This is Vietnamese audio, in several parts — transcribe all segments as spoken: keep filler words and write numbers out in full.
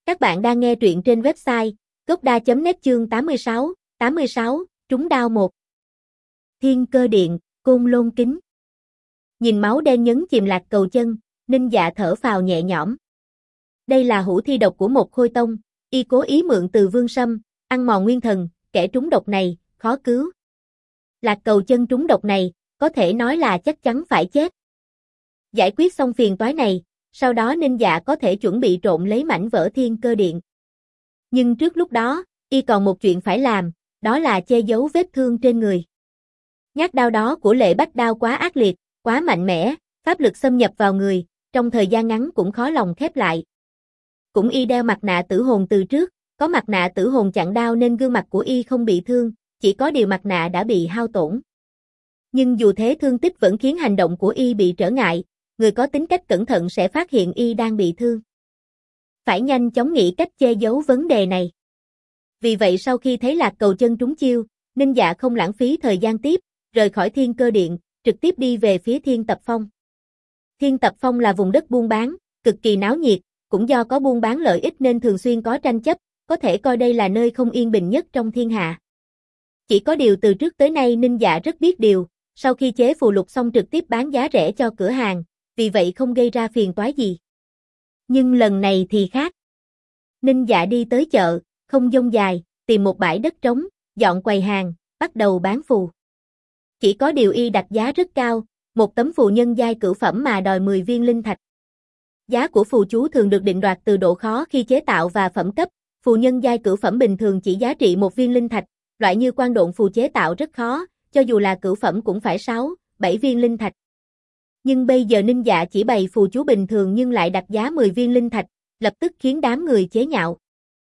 Các bạn đang nghe truyện trên website gocda chấm net chương tám mươi sáu, tám mươi sáu, trúng đao một. Thiên Cơ Điện, Côn Lôn Kính. Nhìn máu đen nhấn chìm Lạc Cầu Chân, Ninh Dạ thở phào nhẹ nhõm. Đây là hữu thi độc của một khôi tông, y cố ý mượn từ Vương Sâm, ăn mòn nguyên thần, kẻ trúng độc này, khó cứu. Lạc Cầu Chân trúng độc này, có thể nói là chắc chắn phải chết. Giải quyết xong phiền toái này, sau đó Ninh Dạ có thể chuẩn bị trộn lấy mảnh vỡ Thiên Cơ Điện. Nhưng trước lúc đó, y còn một chuyện phải làm, đó là che giấu vết thương trên người. Nhát đao đó của Lệ Bách Đao quá ác liệt, quá mạnh mẽ, pháp lực xâm nhập vào người, trong thời gian ngắn cũng khó lòng khép lại. Cũng y đeo mặt nạ tử hồn từ trước, có mặt nạ tử hồn chặn đao nên gương mặt của y không bị thương, chỉ có điều mặt nạ đã bị hao tổn. Nhưng dù thế thương tích vẫn khiến hành động của y bị trở ngại, người có tính cách cẩn thận sẽ phát hiện y đang bị thương. Phải nhanh chóng nghĩ cách che giấu vấn đề này. Vì vậy sau khi thấy Lạc Cầu Chân trúng chiêu, Ninh Dạ không lãng phí thời gian tiếp, rời khỏi Thiên Cơ Điện, trực tiếp đi về phía Thiên Tập Phong. Thiên Tập Phong là vùng đất buôn bán, cực kỳ náo nhiệt, cũng do có buôn bán lợi ích nên thường xuyên có tranh chấp, có thể coi đây là nơi không yên bình nhất trong thiên hạ. Chỉ có điều từ trước tới nay Ninh Dạ rất biết điều, sau khi chế phù lục xong trực tiếp bán giá rẻ cho cửa hàng, vì vậy không gây ra phiền toái gì. Nhưng lần này thì khác. Ninh Dạ đi tới chợ, không dông dài, tìm một bãi đất trống, dọn quầy hàng, bắt đầu bán phù. Chỉ có điều y đặt giá rất cao, một tấm phù nhân giai cửu phẩm mà đòi mười viên linh thạch. Giá của phù chú thường được định đoạt từ độ khó khi chế tạo và phẩm cấp, phù nhân giai cửu phẩm bình thường chỉ giá trị một viên linh thạch, loại như quan độn phù chế tạo rất khó, cho dù là cửu phẩm cũng phải sáu, bảy viên linh thạch. Nhưng bây giờ Ninh Dạ chỉ bày phù chú bình thường nhưng lại đặt giá mười viên linh thạch, lập tức khiến đám người chế nhạo.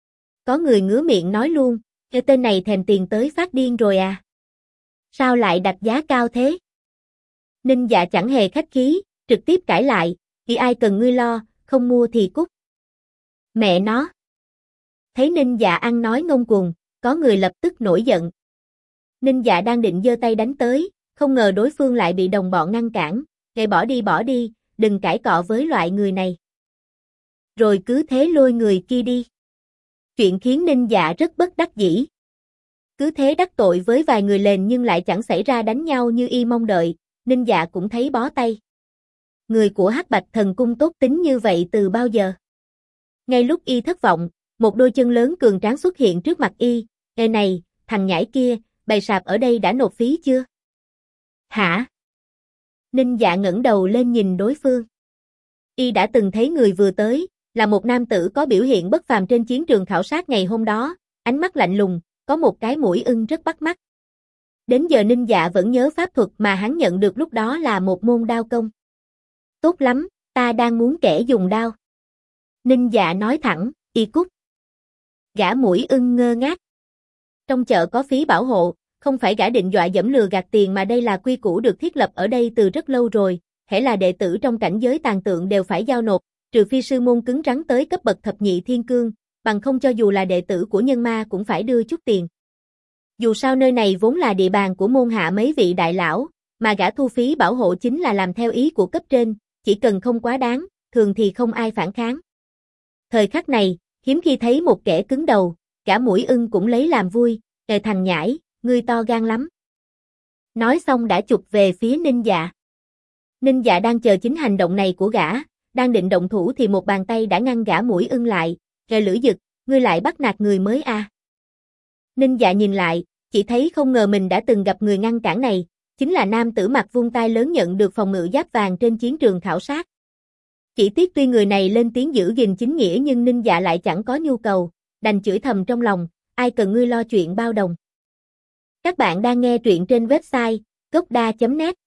Có người ngứa miệng nói luôn, cái tên này thèm tiền tới phát điên rồi à? Sao lại đặt giá cao thế? Ninh Dạ chẳng hề khách khí, trực tiếp cãi lại, chỉ ai cần ngươi lo, không mua thì cút. Mẹ nó! Thấy Ninh Dạ ăn nói ngông cuồng, có người lập tức nổi giận. Ninh Dạ đang định giơ tay đánh tới, không ngờ đối phương lại bị đồng bọn ngăn cản, kệ bỏ đi bỏ đi, đừng cãi cọ với loại người này. Rồi cứ thế lôi người kia đi. Chuyện khiến Ninh Dạ rất bất đắc dĩ. Cứ thế đắc tội với vài người lên nhưng lại chẳng xảy ra đánh nhau như y mong đợi, Ninh Dạ cũng thấy bó tay. Người của Hắc Bạch Thần Cung tốt tính như vậy từ bao giờ? Ngay lúc y thất vọng, một đôi chân lớn cường tráng xuất hiện trước mặt y, "Ê này, thằng nhãi kia, bày sạp ở đây đã nộp phí chưa?" "Hả?" Ninh Dạ ngẩng đầu lên nhìn đối phương. Y đã từng thấy người vừa tới, là một nam tử có biểu hiện bất phàm trên chiến trường khảo sát ngày hôm đó, ánh mắt lạnh lùng, có một cái mũi ưng rất bắt mắt. Đến giờ Ninh Dạ vẫn nhớ pháp thuật mà hắn nhận được lúc đó là một môn đao công. "Tốt lắm, ta đang muốn kẻ dùng đao." Ninh Dạ nói thẳng, "Y cút." Gã mũi ưng ngơ ngác. Trong chợ có phí bảo hộ, không phải gã định dọa dẫm lừa gạt tiền mà đây là quy củ được thiết lập ở đây từ rất lâu rồi, hễ là đệ tử trong cảnh giới tàn tượng đều phải giao nộp, trừ phi sư môn cứng rắn tới cấp bậc thập nhị thiên cương, bằng không cho dù là đệ tử của nhân ma cũng phải đưa chút tiền. Dù sao nơi này vốn là địa bàn của môn hạ mấy vị đại lão, mà gã thu phí bảo hộ chính là làm theo ý của cấp trên, chỉ cần không quá đáng, thường thì không ai phản kháng. Thời khắc này, hiếm khi thấy một kẻ cứng đầu, gã mũi ưng cũng lấy làm vui, "Ê thằng nhãi, ngươi to gan lắm." Nói xong đã chụp về phía Ninh Dạ. Ninh Dạ đang chờ chính hành động này của gã, đang định động thủ thì một bàn tay đã ngăn gã mũi ưng lại, "Kẻ lưỡi dực, ngươi lại bắt nạt người mới à?" Ninh Dạ nhìn lại, chỉ thấy không ngờ mình đã từng gặp người ngăn cản này, chính là nam tử mặc vuông tai lớn nhận được phòng ngự giáp vàng trên chiến trường khảo sát. Chỉ tiếc tuy người này lên tiếng giữ gìn chính nghĩa nhưng Ninh Dạ lại chẳng có nhu cầu, đành chửi thầm trong lòng, "Ai cần ngươi lo chuyện bao đồng." Các bạn đang nghe truyện trên website gocda chấm net.